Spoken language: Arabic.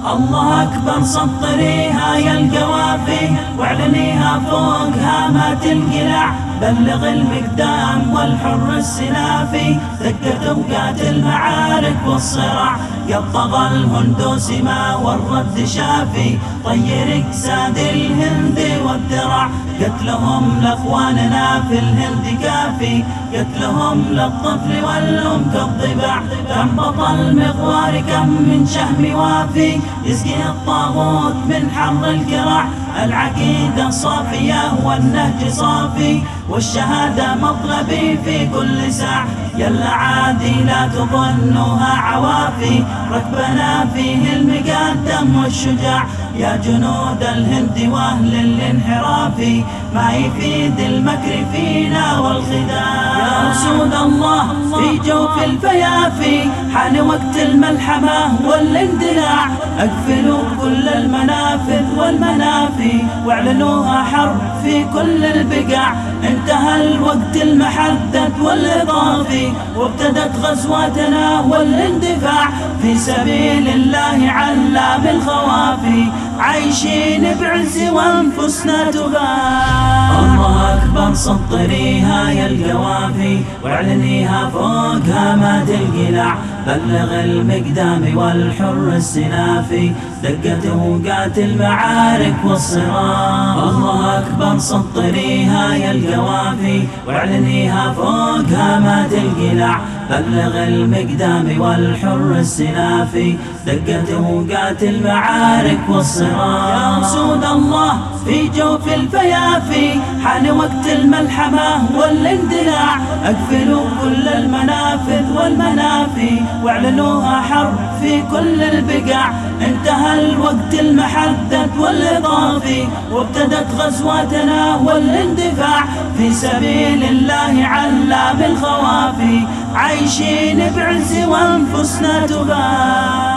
الله أكبر سطريها يا القوافي واعلنيها فوق هامات القلع، بلغ المقدام والحر السنافي دقت أوقات المعارك والصراع، قد طغى الهندوس ما والرد شافي طير اجساد الهند والدرع، قتلهم لاخواننا في الهند كافي قتلهم للطفل والأم كالضباع، كم بطل مغوار كم من شهم وافي يسقي الطاغوت من حر الكراع، العقيدة صافية والنهج صافي والشهادة مطلبي في كل ساعة، يلا عادي لا تظنوها عوافي ركبنا فيه المقدم والشجاع، يا جنود الهند واهل الانحراف ما يفيد المكر فينا والخداع، يا أسود الله في جوف الفيافي حان وقت الملحمة والاندلاع، اقفلوا كل المنافذ والمنافي واعلنوها حرب في كل البقاع، انتهى الوقت المحدد والإضافي وابتدت غزوتنا والاندفاع في سبيل الله علا بالخوافي عايشين بعز وانفسنا تباع. الله أكبر سطريها يا القوافي واعلنيها فوق هامات القلاع، بلغ المقدام والحر السنافي دقت أوقات المعارك والصراع. الله أكبر سطريها يا القوافي واعلنيها فوق هامات القلاع، بلغ المقدام والحر السنافي دقت أوقات المعارك والصراع، يا أسود الله في جوف الفيافي حان وقت الملحمة والاندلاع، اقفلوا كل المنافذ والمنافي واعلنوها حرب في كل البقاع، انتهى الوقت المحدد والإضافي وابتدت غزوتنا والاندفاع في سبيل الله علا بالخوافي عايشين بعز وانفسنا تباع.